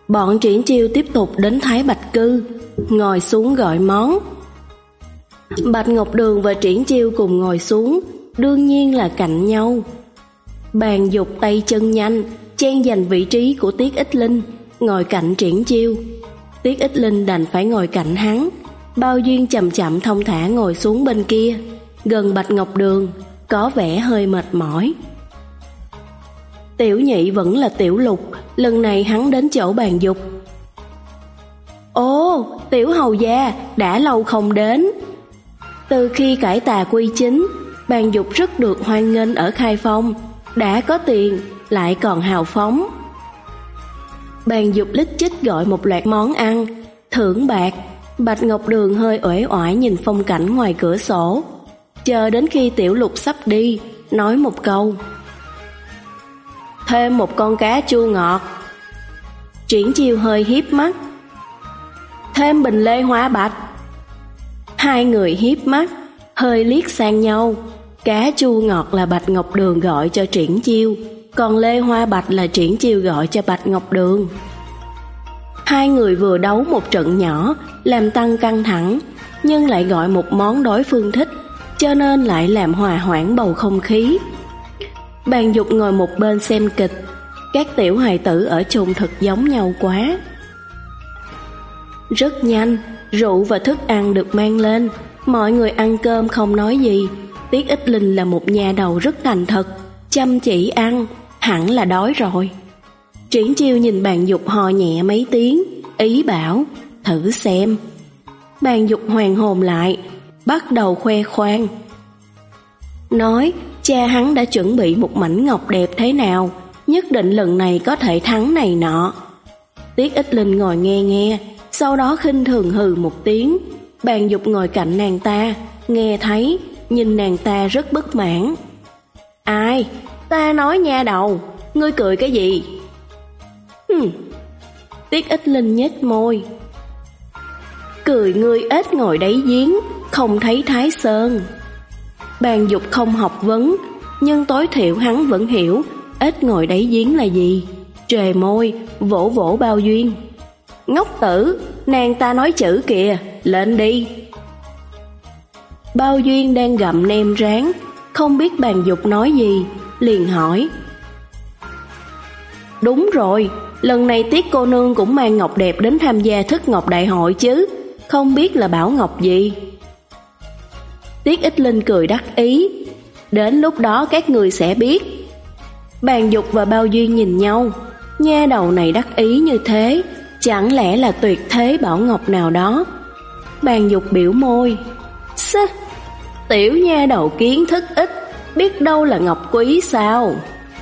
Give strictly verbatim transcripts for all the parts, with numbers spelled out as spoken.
Bọn Triển Chiêu tiếp tục đến Thái Bạch Cư, ngồi xuống gọi món. Bạch Ngọc Đường và Triển Chiêu cùng ngồi xuống, đương nhiên là cạnh nhau. Bàn Dục tay chân nhanh, chen giành vị trí của Tiết Ích Linh, ngồi cạnh Triển Chiêu. Tiết Ích Linh đành phải ngồi cạnh hắn. Bao Duyên chậm chậm thong thả ngồi xuống bên kia, gần Bạch Ngọc Đường, có vẻ hơi mệt mỏi. Tiểu nhị vẫn là Tiểu Lục, lần này hắn đến chỗ Bàn Dục. Ồ, Tiểu hầu gia, đã lâu không đến. Từ khi cải tà quy chính, Bàn Dục rất được hoan nghênh ở Khai Phong, đã có tiền, lại còn hào phóng. Bàn Dục lít chích gọi một loạt món ăn, thưởng bạc. Bạch Ngọc Đường hơi uể oải nhìn phong cảnh ngoài cửa sổ, chờ đến khi Tiểu Lục sắp đi, nói một câu: thêm một con cá chua ngọt. Triển Chiêu hơi hiếp mắt: thêm bình lê hoa bạch. Hai người hiếp mắt, hơi liếc sang nhau. Cá chua ngọt là Bạch Ngọc Đường gọi cho Triển Chiêu, còn lê hoa bạch là Triển Chiêu gọi cho Bạch Ngọc Đường. Hai người vừa đấu một trận nhỏ, làm tăng căng thẳng, nhưng lại gọi một món đối phương thích, cho nên lại làm hòa hoãn bầu không khí. Bàn Dục ngồi một bên xem kịch, các tiểu hài tử ở chung thật giống nhau quá. Rất nhanh, rượu và thức ăn được mang lên, mọi người ăn cơm không nói gì. Tiết Ích Linh là một nhà đầu rất thành thật, chăm chỉ ăn, hẳn là đói rồi. Triển Chiêu nhìn Bàn Dục hò nhẹ mấy tiếng, ý bảo: thử xem. Bàn Dục hoàn hồn lại, bắt đầu khoe khoang, nói cha hắn đã chuẩn bị một mảnh ngọc đẹp thế nào, nhất định lần này có thể thắng này nọ. Tiết Ích Linh ngồi nghe nghe, sau đó khinh thường hừ một tiếng. Bàn Dục ngồi cạnh nàng ta, nghe thấy, nhìn nàng ta rất bất mãn. Ai? Ta nói nha đầu, ngươi cười cái gì? Hừm. Tiết Ích Linh nhếch môi. Cười ngươi ếch ngồi đáy giếng, không thấy Thái Sơn. Bàn Dục không học vấn, nhưng tối thiểu hắn vẫn hiểu ếch ngồi đáy giếng là gì. Trề môi, vỗ vỗ Bao Duyên. Ngốc tử, nàng ta nói chữ kìa, lên đi. Bao Duyên đang gặm nem rán, không biết Bàn Dục nói gì, liền hỏi. Đúng rồi, lần này Tiết cô nương cũng mang ngọc đẹp đến tham gia Thức Ngọc Đại hội chứ, không biết là bảo ngọc gì. Tiết Ích Linh cười đắc ý. Đến lúc đó các người sẽ biết. Bàn Dục và Bao Duyên nhìn nhau, nha đầu này đắc ý như thế, chẳng lẽ là tuyệt thế bảo ngọc nào đó. Bàn Dục biểu môi. Xê, tiểu nha đầu kiến thức ít, biết đâu là ngọc quý sao?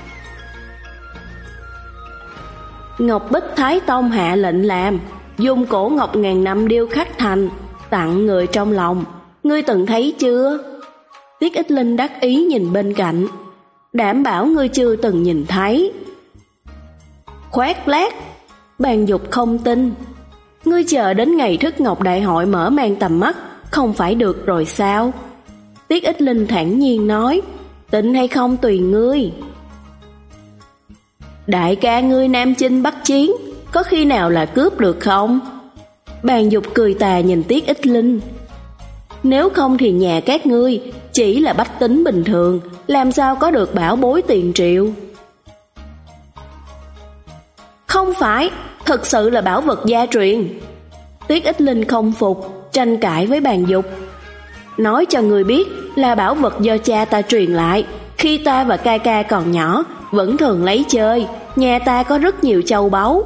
Ngọc Bích Thái Tông hạ lệnh làm, dùng cổ ngọc ngàn năm điêu khắc thành, tặng người trong lòng. Ngươi từng thấy chưa? Tiết Ích Linh đắc ý nhìn bên cạnh. Đảm bảo ngươi chưa từng nhìn thấy. Khoác lác. Bàn Dục không tin. Ngươi chờ đến ngày Thức Ngọc Đại hội mở mang tầm mắt, không phải được rồi sao? Tiết Ích Linh thản nhiên nói. Tin hay không tùy ngươi. Đại ca ngươi Nam Chinh Bắc Chiến, có khi nào là cướp được không? Bàn Dục cười tà nhìn Tiết Ích Linh. Nếu không thì nhà các ngươi chỉ là bách tính bình thường, làm sao có được bảo bối tiền triệu? Không phải, thật sự là bảo vật gia truyền. Tiết Ích Linh không phục, tranh cãi với Bàn Dục. Nói cho người biết là bảo vật do cha ta truyền lại, khi ta và ca ca còn nhỏ, vẫn thường lấy chơi, nhà ta có rất nhiều châu báu.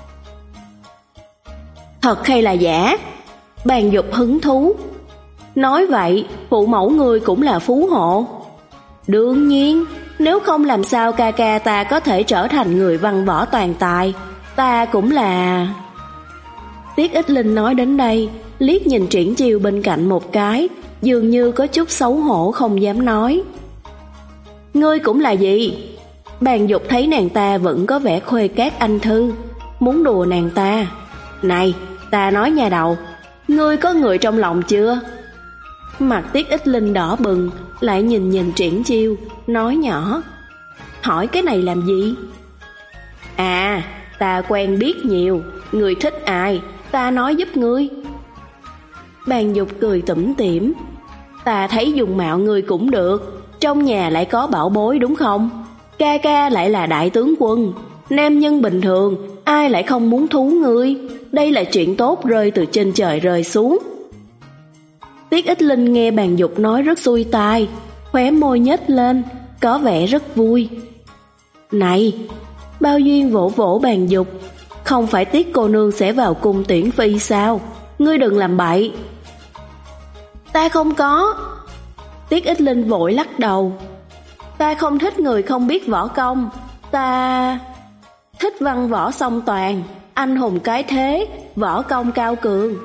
Thật hay là giả? Bàn Dục hứng thú. Nói vậy, phụ mẫu ngươi cũng là phú hộ. Đương nhiên, nếu không làm sao ca ca ta có thể trở thành người văn võ toàn tài. Ta cũng là... Tiết Ích Linh nói đến đây, liếc nhìn Triển Chiêu bên cạnh một cái, dường như có chút xấu hổ không dám nói. Ngươi cũng là gì? Bàn Dục thấy nàng ta vẫn có vẻ khuê cát anh thư, muốn đùa nàng ta. Này, ta nói nhà đầu, ngươi có người trong lòng chưa? Mặt Tiết Ích Linh đỏ bừng, lại nhìn nhìn Triển Chiêu, nói nhỏ. Hỏi cái này làm gì? À, ta quen biết nhiều, ngươi thích ai, ta nói giúp ngươi. Bàn Dục cười tủm tỉm, ta thấy dùng mạo ngươi cũng được, trong nhà lại có bảo bối đúng không? Ca ca lại là đại tướng quân, nam nhân bình thường, ai lại không muốn thú ngươi, đây là chuyện tốt rơi từ trên trời rơi xuống. Tiết Ích Linh nghe Bàn Dục nói rất xuôi tai, khóe môi nhếch lên, có vẻ rất vui. Này, Bao Duyên vỗ vỗ Bàn Dục, không phải Tiết cô nương sẽ vào cung tuyển phi sao? Ngươi đừng làm bậy. Ta không có. Tiết Ích Linh vội lắc đầu. Ta không thích người không biết võ công, ta thích văn võ song toàn, anh hùng cái thế, võ công cao cường.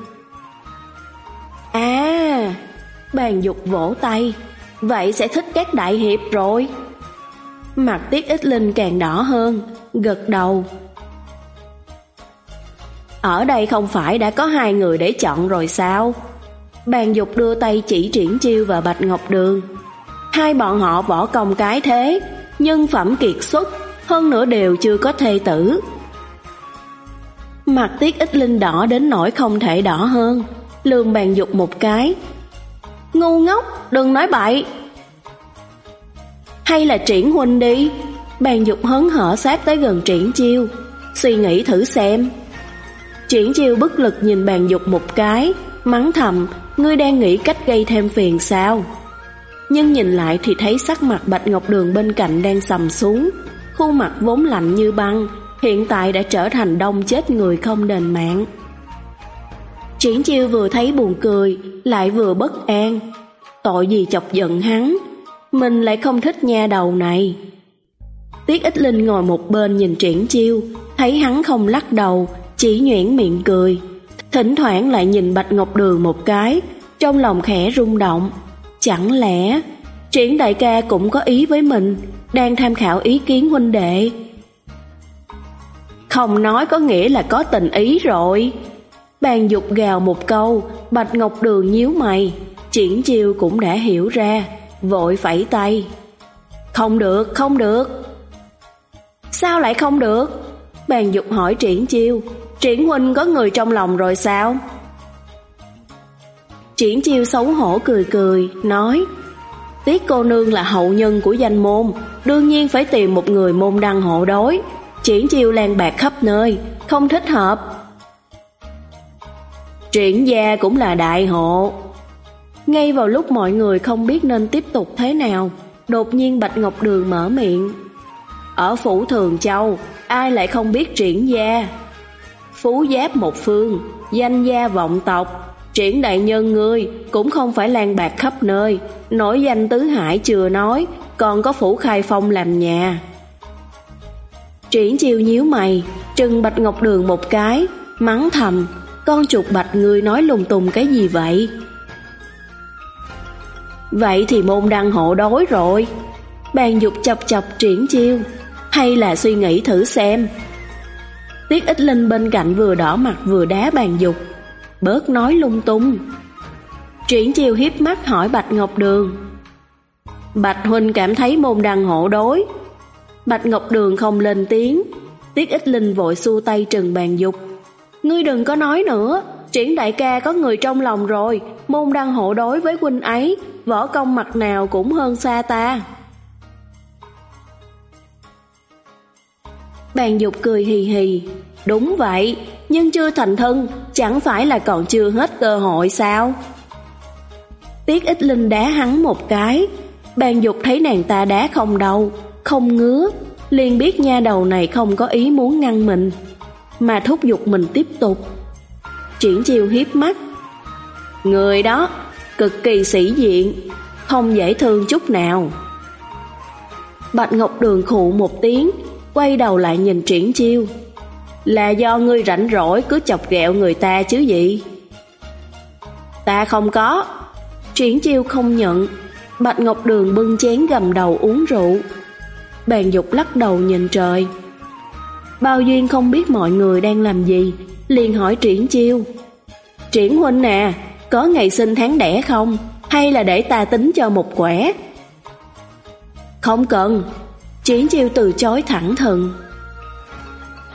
À, Bàn Dục vỗ tay, vậy sẽ thích các đại hiệp rồi. Mặt Tiết Ích Linh càng đỏ hơn, gật đầu. Ở đây không phải đã có hai người để chọn rồi sao? Bàn Dục đưa tay chỉ Triển Chiêu và Bạch Ngọc Đường. Hai bọn họ võ công cái thế, nhân phẩm kiệt xuất, hơn nữa đều chưa có thê tử. Mặt Tiết Ích Linh đỏ đến nỗi không thể đỏ hơn, lườm Bàn Dục một cái. Ngu ngốc, đừng nói bậy. Hay là Triển huynh đi. Bàn Dục hớn hở sát tới gần Triển Chiêu, suy nghĩ thử xem. Triển Chiêu bất lực nhìn Bàn Dục một cái, mắng thầm, ngươi đang nghĩ cách gây thêm phiền sao? Nhưng nhìn lại thì thấy sắc mặt Bạch Ngọc Đường bên cạnh đang sầm xuống, khuôn mặt vốn lạnh như băng, hiện tại đã trở thành đông chết người không đền mạng. Triển Chiêu vừa thấy buồn cười, lại vừa bất an. Tội gì chọc giận hắn, mình lại không thích nha đầu này. Tiết Ích Linh ngồi một bên nhìn Triển Chiêu, thấy hắn không lắc đầu, chỉ nhoẻn miệng cười, thỉnh thoảng lại nhìn Bạch Ngọc Đường một cái, trong lòng khẽ rung động. Chẳng lẽ Triển đại ca cũng có ý với mình, đang tham khảo ý kiến huynh đệ? Không nói có nghĩa là có tình ý rồi. Bàn Dục gào một câu, Bạch Ngọc Đường nhíu mày, Triển Chiêu cũng đã hiểu ra, vội phẩy tay. Không được, không được. Sao lại không được? Bàn Dục hỏi Triển Chiêu, Triển huynh có người trong lòng rồi sao? Triển Chiêu xấu hổ cười cười, nói, Tiết cô nương là hậu nhân của danh môn, đương nhiên phải tìm một người môn đăng hộ đối. Triển Chiêu lan bạc khắp nơi, không thích hợp. Triển gia cũng là đại hộ. Ngay vào lúc mọi người không biết nên tiếp tục thế nào, đột nhiên Bạch Ngọc Đường mở miệng. Ở phủ Thường Châu, ai lại không biết Triển gia? Phú giáp một phương, danh gia vọng tộc. Triển đại nhân ngươi cũng không phải lan bạc khắp nơi, nổi danh tứ hải chưa nói, còn có phủ Khai Phong làm nhà. Triển Chiêu nhíu mày, trừng Bạch Ngọc Đường một cái, mắng thầm, con chuột bạch ngươi nói lung tung cái gì vậy? Vậy thì môn đăng hộ đối rồi. Bàn Dục chọc chọc Triển Chiêu, hay là suy nghĩ thử xem. Tiết Ích Linh bên cạnh vừa đỏ mặt vừa đá Bàn Dục, bớt nói lung tung. Triển Chiêu hiếp mắt hỏi Bạch Ngọc Đường, Bạch huynh cảm thấy môn đăng hộ đối? Bạch Ngọc Đường không lên tiếng. Tiết Ích Linh vội xua tay trừng Bàn Dục, ngươi đừng có nói nữa, Triển đại ca có người trong lòng rồi, môn đăng hộ đối với huynh ấy, võ công mặt nào cũng hơn xa ta. Bàn Dục cười hì hì, đúng vậy, nhưng chưa thành thân, chẳng phải là còn chưa hết cơ hội sao? Tiết Ích Linh đá hắn một cái. Bàn Dục thấy nàng ta đá không đau, không ngứa, liền biết nha đầu này không có ý muốn ngăn mình, mà thúc giục mình tiếp tục. Triển Chiêu hiếp mắt, người đó cực kỳ sĩ diện, không dễ thương chút nào. Bạch Ngọc Đường khụ một tiếng, quay đầu lại nhìn Triển Chiêu, là do ngươi rảnh rỗi cứ chọc ghẹo người ta chứ gì? Ta không có. Triển Chiêu không nhận. Bạch Ngọc Đường bưng chén gầm đầu uống rượu. Bàn Dục lắc đầu nhìn trời. Bao Duyên không biết mọi người đang làm gì, liền hỏi Triển Chiêu, Triển huynh nè, có ngày sinh tháng đẻ không? Hay là để ta tính cho một quẻ? Không cần. Triển Chiêu từ chối thẳng thừng.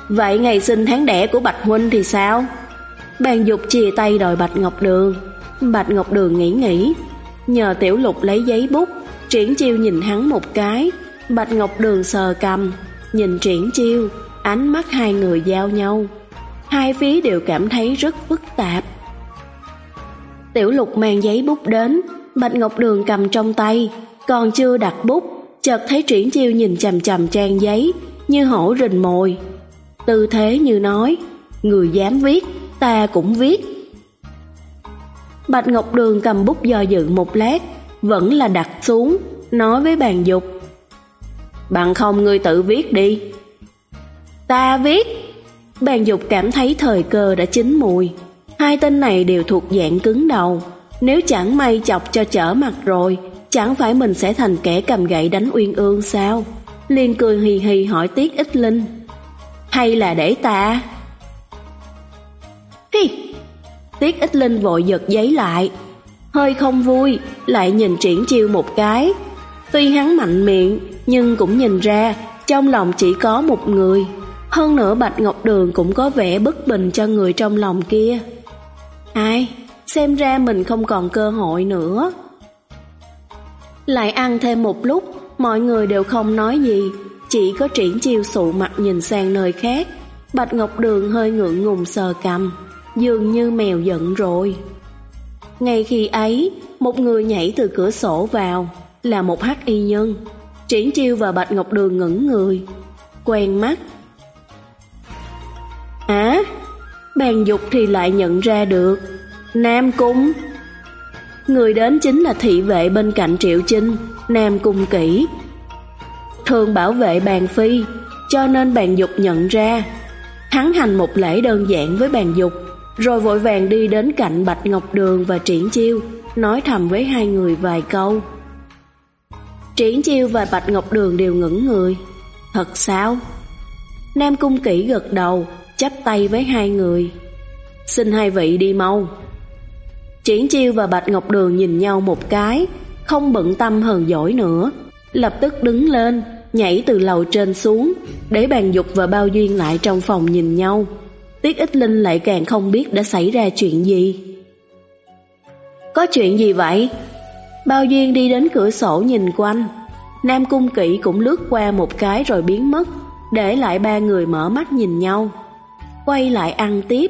Vậy ngày sinh tháng đẻ của Bạch huynh thì sao? Bàn Dục chia tay đòi Bạch Ngọc Đường. Bạch Ngọc Đường nghĩ nghĩ, nhờ Tiểu Lục lấy giấy bút. Triển Chiêu nhìn hắn một cái. Bạch Ngọc Đường sờ cằm, nhìn Triển Chiêu, ánh mắt hai người giao nhau. Hai phía đều cảm thấy rất phức tạp. Tiểu Lục mang giấy bút đến, Bạch Ngọc Đường cầm trong tay, còn chưa đặt bút, chợt thấy Triển Chiêu nhìn chằm chằm trang giấy, như hổ rình mồi. Tư thế như nói, người dám viết, ta cũng viết. Bạch Ngọc Đường cầm bút do dự một lát, vẫn là đặt xuống, nói với Bàn Dục, bằng không ngươi tự viết đi. Ta viết. Bàn Dục cảm thấy thời cơ đã chín mùi. Hai tên này đều thuộc dạng cứng đầu, nếu chẳng may chọc cho trở mặt rồi, chẳng phải mình sẽ thành kẻ cầm gậy đánh Uyên Ương sao? Liền cười hì hì hỏi Tiết Ích Linh, hay là để ta? Hi! Tiết Ích Linh vội giật giấy lại, hơi không vui, lại nhìn Triển Chiêu một cái. Tuy hắn mạnh miệng, nhưng cũng nhìn ra trong lòng chỉ có một người. Hơn nữa Bạch Ngọc Đường cũng có vẻ bất bình cho người trong lòng kia. Ai, xem ra mình không còn cơ hội nữa. Lại ăn thêm một lúc, mọi người đều không nói gì, chỉ có Triển Chiêu sụ mặt nhìn sang nơi khác. Bạch Ngọc Đường hơi ngượng ngùng sờ cằm, dường như mèo giận rồi. Ngay khi ấy, một người nhảy từ cửa sổ vào, là một hắc y nhân. Triển Chiêu và Bạch Ngọc Đường ngẩn người, quen mắt. Á, Bàn Dục thì lại nhận ra được, Nam Cung. Người đến chính là thị vệ bên cạnh Triệu Chinh, Nam Cung Kỷ. Thường bảo vệ Bàn Phi, cho nên Bàn Dục nhận ra. Hắn hành một lễ đơn giản với Bàn Dục, rồi vội vàng đi đến cạnh Bạch Ngọc Đường và Triển Chiêu, nói thầm với hai người vài câu. Triển Chiêu và Bạch Ngọc Đường đều ngẩn người. Thật sao? Nam Cung Kỷ gật đầu, chắp tay với hai người. Xin hai vị đi mau. Triển Chiêu và Bạch Ngọc Đường nhìn nhau một cái, không bận tâm hờn dỗi nữa, lập tức đứng lên, nhảy từ lầu trên xuống, để Bàn Dục và Bao Duyên lại trong phòng nhìn nhau. Tiết Ích Linh lại càng không biết đã xảy ra chuyện gì. Có chuyện gì vậy? Bao Duyên đi đến cửa sổ nhìn quanh. Nam Cung Kỷ cũng lướt qua một cái rồi biến mất, để lại ba người mở mắt nhìn nhau. Quay lại ăn tiếp.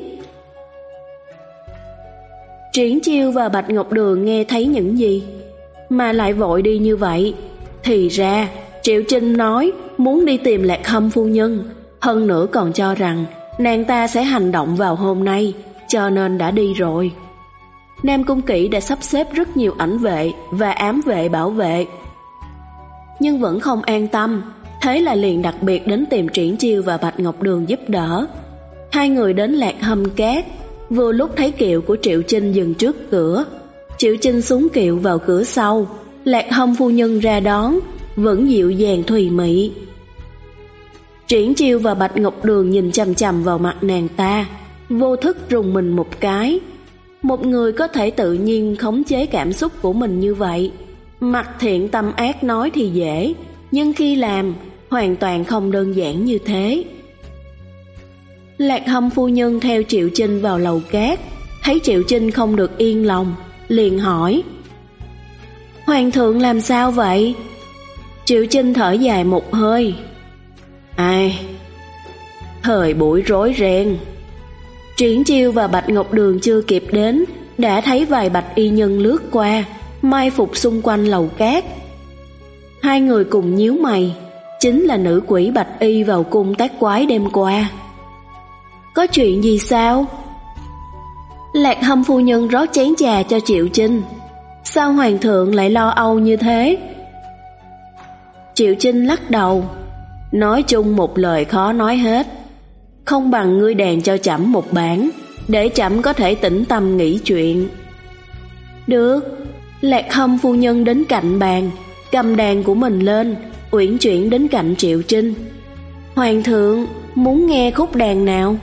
Triển Chiêu và Bạch Ngọc Đường nghe thấy những gì mà lại vội đi như vậy? Thì ra Triệu Chinh nói muốn đi tìm Lạc Hâm phu nhân, hơn nữa còn cho rằng nàng ta sẽ hành động vào hôm nay, cho nên đã đi rồi. Nam Cung Kỷ đã sắp xếp rất nhiều ảnh vệ và ám vệ bảo vệ, nhưng vẫn không an tâm, thế là liền đặc biệt đến tìm Triển Chiêu và Bạch Ngọc Đường giúp đỡ. Hai người đến Lạc Hâm Cát, vừa lúc thấy kiệu của Triệu Chinh dừng trước cửa. Triệu Chinh xuống kiệu vào cửa sau, Lạc Hâm phu nhân ra đón, vẫn dịu dàng thùy mị. Triển Chiêu và Bạch Ngọc Đường nhìn chằm chằm vào mặt nàng ta, vô thức rùng mình một cái. Một người có thể tự nhiên khống chế cảm xúc của mình như vậy, mặt thiện tâm ác nói thì dễ, nhưng khi làm hoàn toàn không đơn giản như thế. Lạc Hâm phu nhân theo Triệu Chinh vào lầu cát, thấy Triệu Chinh không được yên lòng, liền hỏi: Hoàng thượng làm sao vậy? Triệu Chinh thở dài một hơi: Ai, thời buổi rối ren. Triển Chiêu và Bạch Ngọc Đường chưa kịp đến, đã thấy vài bạch y nhân lướt qua, mai phục xung quanh lầu cát. Hai người cùng nhíu mày, chính là nữ quỷ bạch y vào cung tác quái đêm qua. Có chuyện gì sao? Lạc Hâm phu nhân rót chén trà cho Triệu Chinh. Sao hoàng thượng lại lo âu như thế? Triệu Chinh lắc đầu, nói chung một lời khó nói hết. Không bằng ngươi đàn cho trẫm một bản, để trẫm có thể tĩnh tâm nghĩ chuyện. Được. Lạc Hâm phu nhân đến cạnh bàn, cầm đàn của mình lên, uyển chuyển đến cạnh Triệu Chinh. Hoàng thượng muốn nghe khúc đàn nào?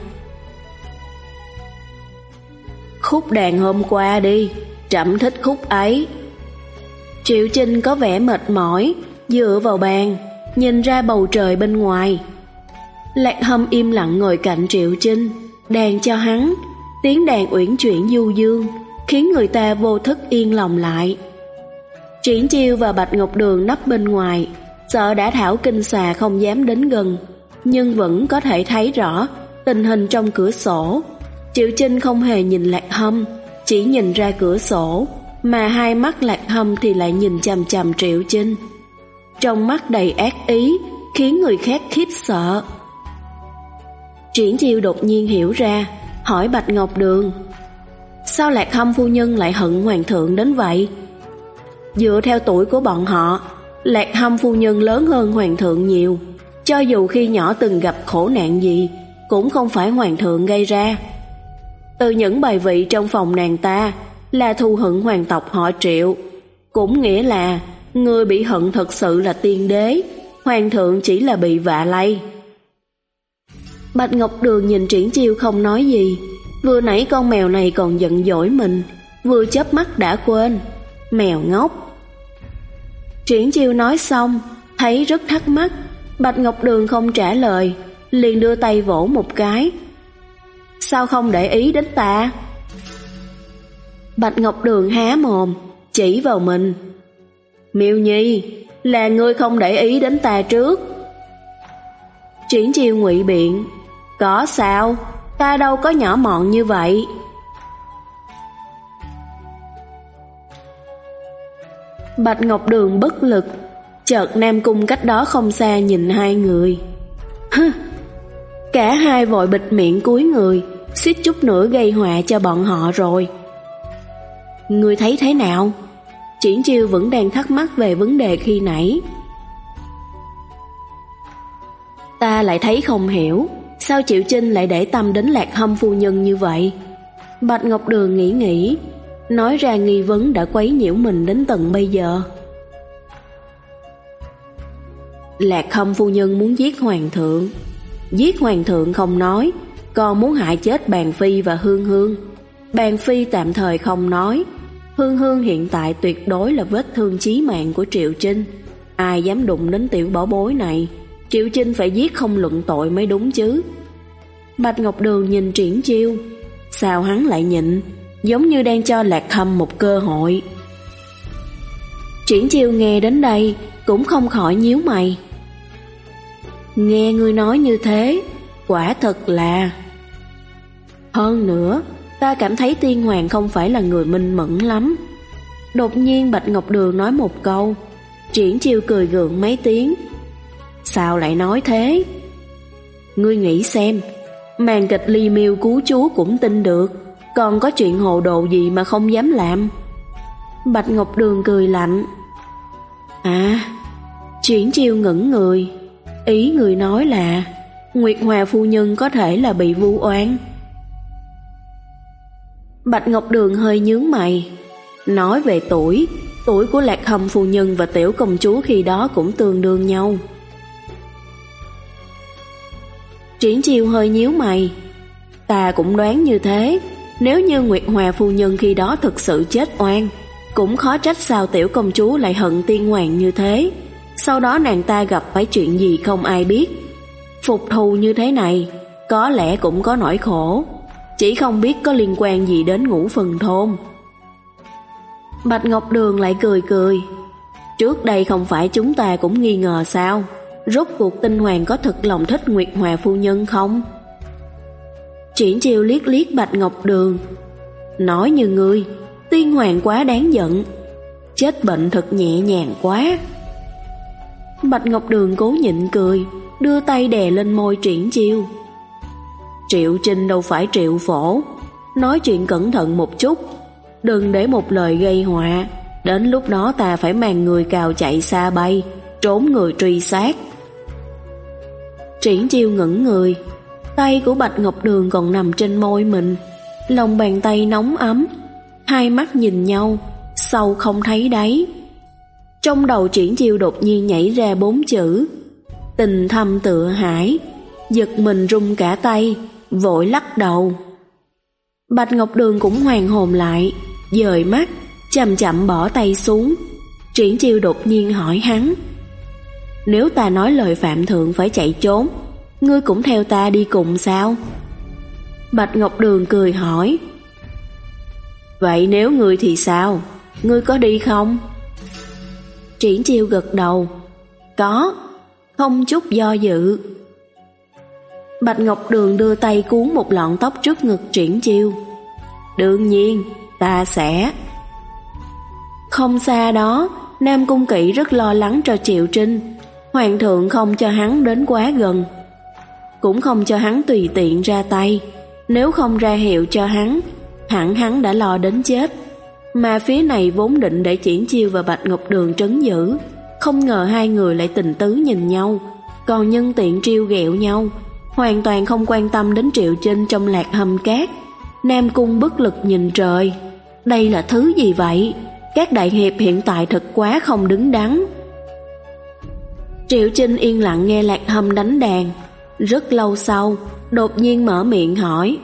Khúc đàn hôm qua đi, trẫm thích khúc ấy. Triệu Chinh có vẻ mệt mỏi, dựa vào bàn, nhìn ra bầu trời bên ngoài. Lạc Hâm im lặng ngồi cạnh Triệu Chinh, đàn cho hắn. Tiếng đàn uyển chuyển du dương, khiến người ta vô thức yên lòng lại. Triển Chiêu và Bạch Ngọc Đường nấp bên ngoài, sợ đã thảo kinh xà không dám đến gần, nhưng vẫn có thể thấy rõ tình hình trong cửa sổ. Triệu Chinh không hề nhìn Lạc Hâm, chỉ nhìn ra cửa sổ, mà hai mắt Lạc Hâm thì lại nhìn chằm chằm Triệu Chinh. Trong mắt đầy ác ý, khiến người khác khiếp sợ. Triển Chiêu đột nhiên hiểu ra, hỏi Bạch Ngọc Đường: sao Lạc Hâm phu nhân lại hận hoàng thượng đến vậy? Dựa theo tuổi của bọn họ, Lạc Hâm phu nhân lớn hơn hoàng thượng nhiều, cho dù khi nhỏ từng gặp khổ nạn gì, cũng không phải hoàng thượng gây ra. Từ những bài vị trong phòng nàng ta là thù hận hoàng tộc họ Triệu, cũng nghĩa là người bị hận thật sự là tiên đế, hoàng thượng chỉ là bị vạ lây. Bạch Ngọc Đường nhìn Triển Chiêu không nói gì. Vừa nãy con mèo này còn giận dỗi mình, vừa chớp mắt đã quên. Mèo ngốc. Triển Chiêu nói xong, thấy rất thắc mắc. Bạch Ngọc Đường không trả lời, liền đưa tay vỗ một cái. Sao không để ý đến ta? Bạch Ngọc Đường há mồm, chỉ vào mình. Miêu Nhi, là ngươi không để ý đến ta trước. Triển Chiêu ngụy biện: có sao, ta đâu có nhỏ mọn như vậy. Bạch Ngọc Đường bất lực, chợt Nam Cung cách đó không xa nhìn hai người. Hừ, cả hai vội bịt miệng cúi người, suýt chút nữa gây họa cho bọn họ rồi. Ngươi thấy thế nào? Triển Chiêu vẫn đang thắc mắc về vấn đề khi nãy. Ta lại thấy không hiểu, sao Triệu Chinh lại để tâm đến Lạc Hâm phu nhân như vậy? Bạch Ngọc Đường nghĩ nghĩ, nói ra nghi vấn đã quấy nhiễu mình đến tận bây giờ. Lạc Hâm phu nhân muốn giết hoàng thượng. Giết hoàng thượng không nói, còn muốn hại chết Bàn Phi và Hương Hương. Bàn Phi tạm thời không nói, Hương Hương hiện tại tuyệt đối là vết thương chí mạng của Triệu Chinh. Ai dám đụng đến tiểu bảo bối này, Triệu Chinh phải giết không luận tội mới đúng chứ. Bạch Ngọc Đường nhìn Triển Chiêu, sao hắn lại nhịn, giống như đang cho Lạc Hâm một cơ hội. Triển Chiêu nghe đến đây cũng không khỏi nhíu mày. Nghe ngươi nói như thế, quả thật là... Hơn nữa, ta cảm thấy tiên hoàng không phải là người minh mẫn lắm. Đột nhiên Bạch Ngọc Đường nói một câu, Triển Chiêu cười gượng mấy tiếng. Sao lại nói thế? Ngươi nghĩ xem, màn kịch ly miêu cứu chúa cũng tin được, còn có chuyện hồ đồ gì mà không dám làm? Bạch Ngọc Đường cười lạnh. À, Triển Chiêu ngẩn người. Ý người nói là Nguyệt Hòa phu nhân có thể là bị vu oan. Bạch Ngọc Đường hơi nhướng mày. Nói về tuổi, tuổi của Lạc Hâm phu nhân và tiểu công chúa khi đó cũng tương đương nhau. Triển Chiêu hơi nhíu mày. Ta cũng đoán như thế. Nếu như Nguyệt Hòa phu nhân khi đó thực sự chết oan, cũng khó trách sao tiểu công chúa lại hận tiên hoàng như thế. Sau đó nàng ta gặp phải chuyện gì không ai biết. Phục thù như thế này, có lẽ cũng có nỗi khổ, chỉ không biết có liên quan gì đến Ngũ Phần Thôn. Bạch Ngọc Đường lại cười cười. Trước đây không phải chúng ta cũng nghi ngờ sao? Rốt cuộc Tinh Hoàng có thực lòng thích Nguyệt Hòa phu nhân không? Triển Chiêu liếc liếc Bạch Ngọc Đường. Nói như ngươi, tiên hoàng quá đáng giận, chết bệnh thật nhẹ nhàng quá. Bạch Ngọc Đường cố nhịn cười, đưa tay đè lên môi Triển Chiêu. Triệu Chinh đâu phải Triệu Phổ, nói chuyện cẩn thận một chút, đừng để một lời gây họa. Đến lúc đó ta phải mang người cào chạy xa bay, trốn người truy sát. Triển Chiêu ngẩn người, tay của Bạch Ngọc Đường còn nằm trên môi mình, lòng bàn tay nóng ấm, hai mắt nhìn nhau, sâu không thấy đáy. Trong đầu Triển Chiêu đột nhiên nhảy ra bốn chữ: tình thâm tựa hải. Giật mình run cả tay, vội lắc đầu. Bạch Ngọc Đường cũng hoàn hồn lại, dời mắt, chậm chậm bỏ tay xuống. Triển Chiêu đột nhiên hỏi hắn: nếu ta nói lời phạm thượng phải chạy trốn, ngươi cũng theo ta đi cùng sao? Bạch Ngọc Đường cười hỏi. Vậy nếu ngươi thì sao? Ngươi có đi không? Triển Chiêu gật đầu. Có, không chút do dự. Bạch Ngọc Đường đưa tay cuốn một lọn tóc trước ngực Triển Chiêu. Đương nhiên, ta sẽ. Không xa đó, Nam Cung Kỵ rất lo lắng cho Triệu Trinh. Hoàng thượng không cho hắn đến quá gần, cũng không cho hắn tùy tiện ra tay. Nếu không ra hiệu cho hắn, hẳn hắn đã lo đến chết. Mà phía này vốn định để Triển Chiêu và Bạch Ngọc Đường trấn giữ, không ngờ hai người lại tình tứ nhìn nhau, còn nhân tiện trêu ghẹo nhau, hoàn toàn không quan tâm đến Triệu Trinh trong Lạc Hầm Cát. Nam Cung bất lực nhìn trời. Đây là thứ gì vậy? Các đại hiệp hiện tại thật quá không đứng đắn. Triệu Trinh yên lặng nghe Lạc Hâm đánh đàn. Rất lâu sau, đột nhiên mở miệng hỏi.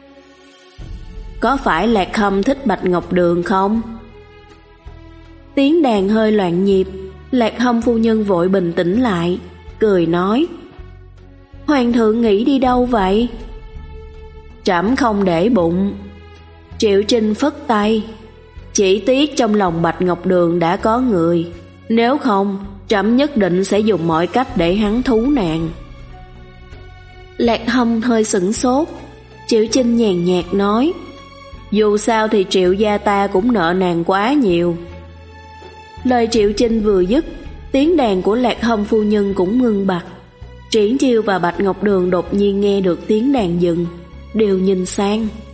Có phải Lạc Hâm thích Bạch Ngọc Đường không? Tiếng đàn hơi loạn nhịp. Lạc Hâm phu nhân vội bình tĩnh lại, cười nói. Hoàng thượng nghĩ đi đâu vậy? Trẫm không để bụng. Triệu Trinh phất tay. Chỉ tiếc trong lòng Bạch Ngọc Đường đã có người, nếu không trẫm nhất định sẽ dùng mọi cách để hắn thú nàng. Lạc Hâm hơi sửng sốt. Triệu Trinh nhàn nhạt nói. Dù sao thì Triệu gia ta cũng nợ nàng quá nhiều. Lời Triệu Trinh vừa dứt, tiếng đàn của Lạc Hâm phu nhân cũng ngưng bặt. Triển Chiêu và Bạch Ngọc Đường đột nhiên nghe được tiếng đàn dừng, đều nhìn sang.